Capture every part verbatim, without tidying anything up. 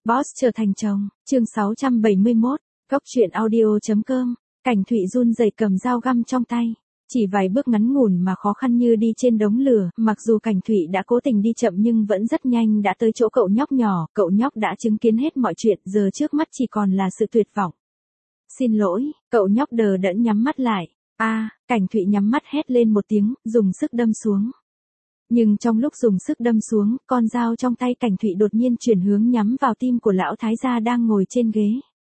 Boss trở thành chồng, chương sáu trăm bảy mươi mốt, góc truyện audio.com, Cảnh Thụy run rẩy cầm dao găm trong tay. Chỉ vài bước ngắn ngủn mà khó khăn như đi trên đống lửa, mặc dù Cảnh Thụy đã cố tình đi chậm nhưng vẫn rất nhanh đã tới chỗ cậu nhóc nhỏ, cậu nhóc đã chứng kiến hết mọi chuyện, giờ trước mắt chỉ còn là sự tuyệt vọng. Xin lỗi, cậu nhóc đờ đẫn nhắm mắt lại. A, Cảnh Thụy nhắm mắt hét lên một tiếng, dùng sức đâm xuống. Nhưng trong lúc dùng sức đâm xuống, con dao trong tay Cảnh Thụy đột nhiên chuyển hướng nhắm vào tim của lão thái gia đang ngồi trên ghế.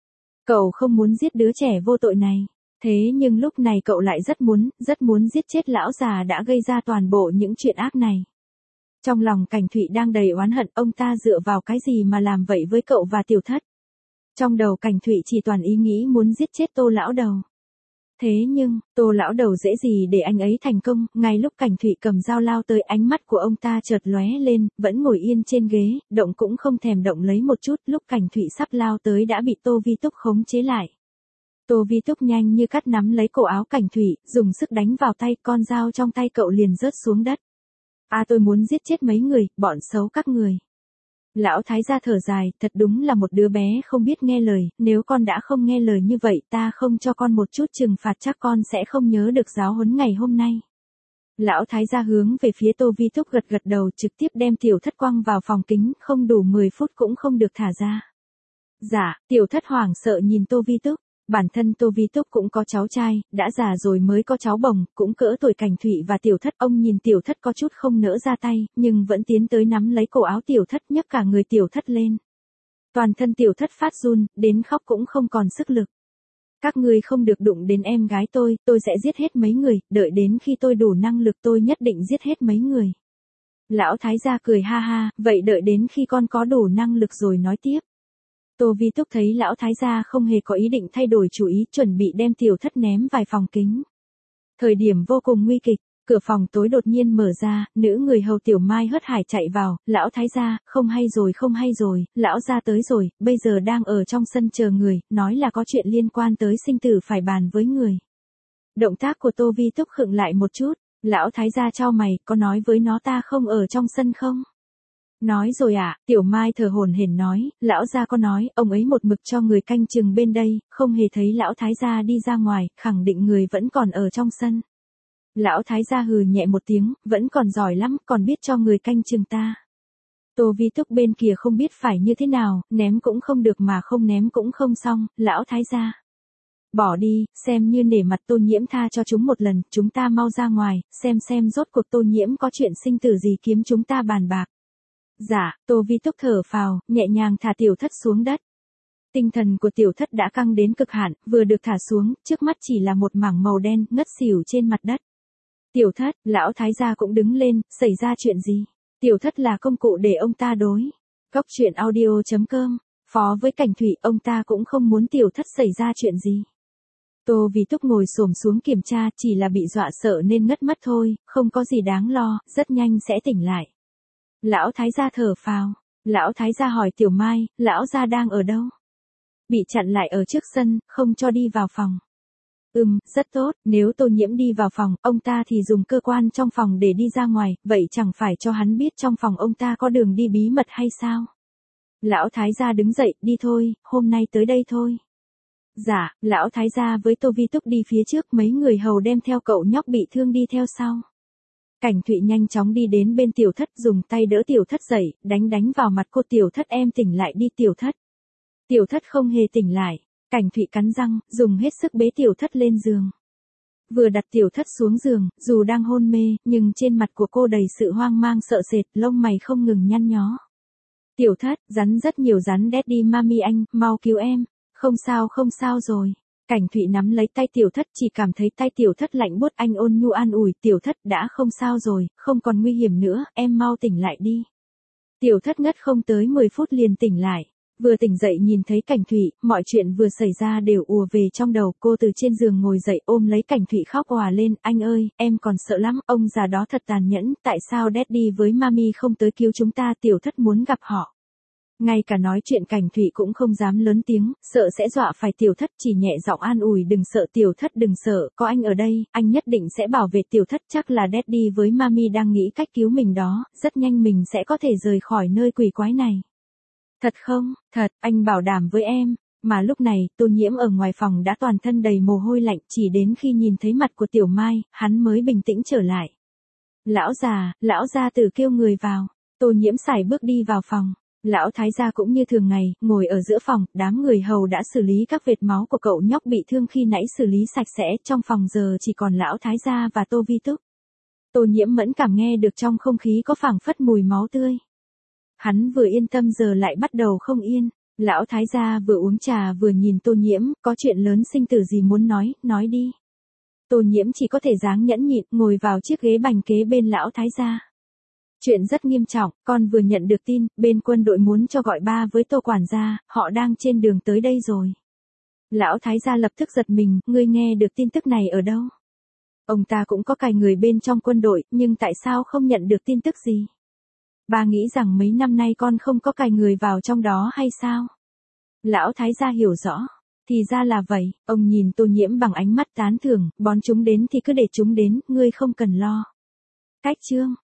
Cậu không muốn giết đứa trẻ vô tội này. Thế nhưng lúc này cậu lại rất muốn, rất muốn giết chết lão già đã gây ra toàn bộ những chuyện ác này. Trong lòng Cảnh Thụy đang đầy oán hận, ông ta dựa vào cái gì mà làm vậy với cậu và Tiểu Thất. Trong đầu Cảnh Thụy chỉ toàn ý nghĩ muốn giết chết Tô lão đầu. Thế nhưng, Tô lão đầu dễ gì để anh ấy thành công, ngay lúc Cảnh Thụy cầm dao lao tới, ánh mắt của ông ta chợt lóe lên, vẫn ngồi yên trên ghế, động cũng không thèm động lấy một chút, lúc Cảnh Thụy sắp lao tới đã bị Tô Vi Túc khống chế lại. Tô Vi Túc nhanh như cắt nắm lấy cổ áo Cảnh Thụy, dùng sức đánh vào tay, con dao trong tay cậu liền rớt xuống đất. À, tôi muốn giết chết mấy người, bọn xấu các người. Lão thái gia thở dài, thật đúng là một đứa bé không biết nghe lời, nếu con đã không nghe lời như vậy ta không cho con một chút trừng phạt chắc con sẽ không nhớ được giáo huấn ngày hôm nay. Lão thái gia hướng về phía Tô Vi Túc gật gật đầu, trực tiếp đem Tiểu Thất quăng vào phòng kính, không đủ mười phút cũng không được thả ra. Dạ, Tiểu Thất hoảng sợ nhìn Tô Vi Túc. Bản thân Tô Vi Túc cũng có cháu trai, đã già rồi mới có cháu bồng, cũng cỡ tuổi Cảnh Thụy và Tiểu Thất. Ông nhìn Tiểu Thất có chút không nỡ ra tay, nhưng vẫn tiến tới nắm lấy cổ áo Tiểu Thất, nhấc cả người Tiểu Thất lên. Toàn thân Tiểu Thất phát run, đến khóc cũng không còn sức lực. Các ngươi không được đụng đến em gái tôi, tôi sẽ giết hết mấy người, đợi đến khi tôi đủ năng lực tôi nhất định giết hết mấy người. Lão thái gia cười ha ha, vậy đợi đến khi con có đủ năng lực rồi nói tiếp. Tô Vi Túc thấy lão thái gia không hề có ý định thay đổi chủ ý, chuẩn bị đem Tiểu Thất ném vài phòng kính. Thời điểm vô cùng nguy kịch, cửa phòng tối đột nhiên mở ra, nữ người hầu Tiểu Mai hớt hải chạy vào, lão thái gia, không hay rồi không hay rồi, lão gia tới rồi, bây giờ đang ở trong sân chờ người, nói là có chuyện liên quan tới sinh tử phải bàn với người. Động tác của Tô Vi Túc khựng lại một chút, lão thái gia chau mày, có nói với nó ta không ở trong sân không? Nói rồi ạ, à, Tiểu Mai thở hổn hển nói, lão gia có nói, ông ấy một mực cho người canh chừng bên đây, không hề thấy lão thái gia đi ra ngoài, khẳng định người vẫn còn ở trong sân. Lão thái gia hừ nhẹ một tiếng, vẫn còn giỏi lắm, còn biết cho người canh chừng ta. Tô Vi Túc bên kia không biết phải như thế nào, ném cũng không được mà không ném cũng không xong, lão thái gia. Bỏ đi, xem như nể mặt Tô Nhiễm tha cho chúng một lần, chúng ta mau ra ngoài, xem xem rốt cuộc Tô Nhiễm có chuyện sinh tử gì kiếm chúng ta bàn bạc. Dạ, Tô Vi Túc thở phào, nhẹ nhàng thả Tiểu Thất xuống đất. Tinh thần của Tiểu Thất đã căng đến cực hạn, vừa được thả xuống, trước mắt chỉ là một mảng màu đen, ngất xỉu trên mặt đất. Tiểu Thất, lão thái gia cũng đứng lên, xảy ra chuyện gì? Tiểu Thất là công cụ để ông ta đối. Góc truyện audio.com, phó với Cảnh Thụy, ông ta cũng không muốn Tiểu Thất xảy ra chuyện gì. Tô Vi Túc ngồi xổm xuống kiểm tra, chỉ là bị dọa sợ nên ngất mất thôi, không có gì đáng lo, rất nhanh sẽ tỉnh lại. Lão thái gia thở phào, lão thái gia hỏi Tiểu Mai, lão gia đang ở đâu? Bị chặn lại ở trước sân, không cho đi vào phòng. Ừm, rất tốt, nếu Tô Nhiễm đi vào phòng, ông ta thì dùng cơ quan trong phòng để đi ra ngoài, vậy chẳng phải cho hắn biết trong phòng ông ta có đường đi bí mật hay sao? Lão thái gia đứng dậy, đi thôi, hôm nay tới đây thôi. Dạ, lão thái gia với Tô Vi Túc đi phía trước, mấy người hầu đem theo cậu nhóc bị thương đi theo sau. Cảnh Thụy nhanh chóng đi đến bên Tiểu Thất, dùng tay đỡ Tiểu Thất dậy, đánh đánh vào mặt cô. Tiểu Thất em tỉnh lại đi Tiểu Thất. Tiểu Thất không hề tỉnh lại. Cảnh Thụy cắn răng, dùng hết sức bế Tiểu Thất lên giường. Vừa đặt Tiểu Thất xuống giường, dù đang hôn mê, nhưng trên mặt của cô đầy sự hoang mang sợ sệt, lông mày không ngừng nhăn nhó. Tiểu Thất, rắn rất nhiều rắn Daddy Mami anh, mau cứu em. Không sao không sao rồi. Cảnh Thụy nắm lấy tay Tiểu Thất, chỉ cảm thấy tay Tiểu Thất lạnh buốt, anh ôn nhu an ủi, Tiểu Thất đã không sao rồi, không còn nguy hiểm nữa, em mau tỉnh lại đi. Tiểu Thất ngất không tới mười phút liền tỉnh lại. Vừa tỉnh dậy nhìn thấy Cảnh Thụy, mọi chuyện vừa xảy ra đều ùa về trong đầu, cô từ trên giường ngồi dậy ôm lấy Cảnh Thụy khóc òa lên, anh ơi, em còn sợ lắm, ông già đó thật tàn nhẫn, tại sao Daddy với Mami không tới cứu chúng ta, Tiểu Thất muốn gặp họ. Ngay cả nói chuyện Cảnh Thụy cũng không dám lớn tiếng, sợ sẽ dọa phải Tiểu Thất, chỉ nhẹ giọng an ủi, đừng sợ Tiểu Thất đừng sợ, có anh ở đây, anh nhất định sẽ bảo vệ Tiểu Thất, chắc là Daddy với Mami đang nghĩ cách cứu mình đó, rất nhanh mình sẽ có thể rời khỏi nơi quỷ quái này. Thật không? Thật, anh bảo đảm với em. Mà lúc này, Tô Nhiễm ở ngoài phòng đã toàn thân đầy mồ hôi lạnh, chỉ đến khi nhìn thấy mặt của Tiểu Mai, hắn mới bình tĩnh trở lại. Lão già, lão gia tử kêu người vào. Tô Nhiễm sải bước đi vào phòng. Lão thái gia cũng như thường ngày, ngồi ở giữa phòng, đám người hầu đã xử lý các vệt máu của cậu nhóc bị thương khi nãy xử lý sạch sẽ, trong phòng giờ chỉ còn lão thái gia và Tô Vi Túc. Tô Nhiễm mẫn cảm nghe được trong không khí có phảng phất mùi máu tươi. Hắn vừa yên tâm giờ lại bắt đầu không yên. Lão thái gia vừa uống trà vừa nhìn Tô Nhiễm, có chuyện lớn sinh tử gì muốn nói, nói đi. Tô Nhiễm chỉ có thể dáng nhẫn nhịn, ngồi vào chiếc ghế bành kế bên lão thái gia. Chuyện rất nghiêm trọng, con vừa nhận được tin, bên quân đội muốn cho gọi ba với Tô quản gia, họ đang trên đường tới đây rồi. Lão thái gia lập tức giật mình, ngươi nghe được tin tức này ở đâu? Ông ta cũng có cài người bên trong quân đội, nhưng tại sao không nhận được tin tức gì? Ba nghĩ rằng mấy năm nay con không có cài người vào trong đó hay sao? Lão thái gia hiểu rõ. Thì ra là vậy, ông nhìn Tô Nhiễm bằng ánh mắt tán thưởng, bón chúng đến thì cứ để chúng đến, ngươi không cần lo. Cách chương,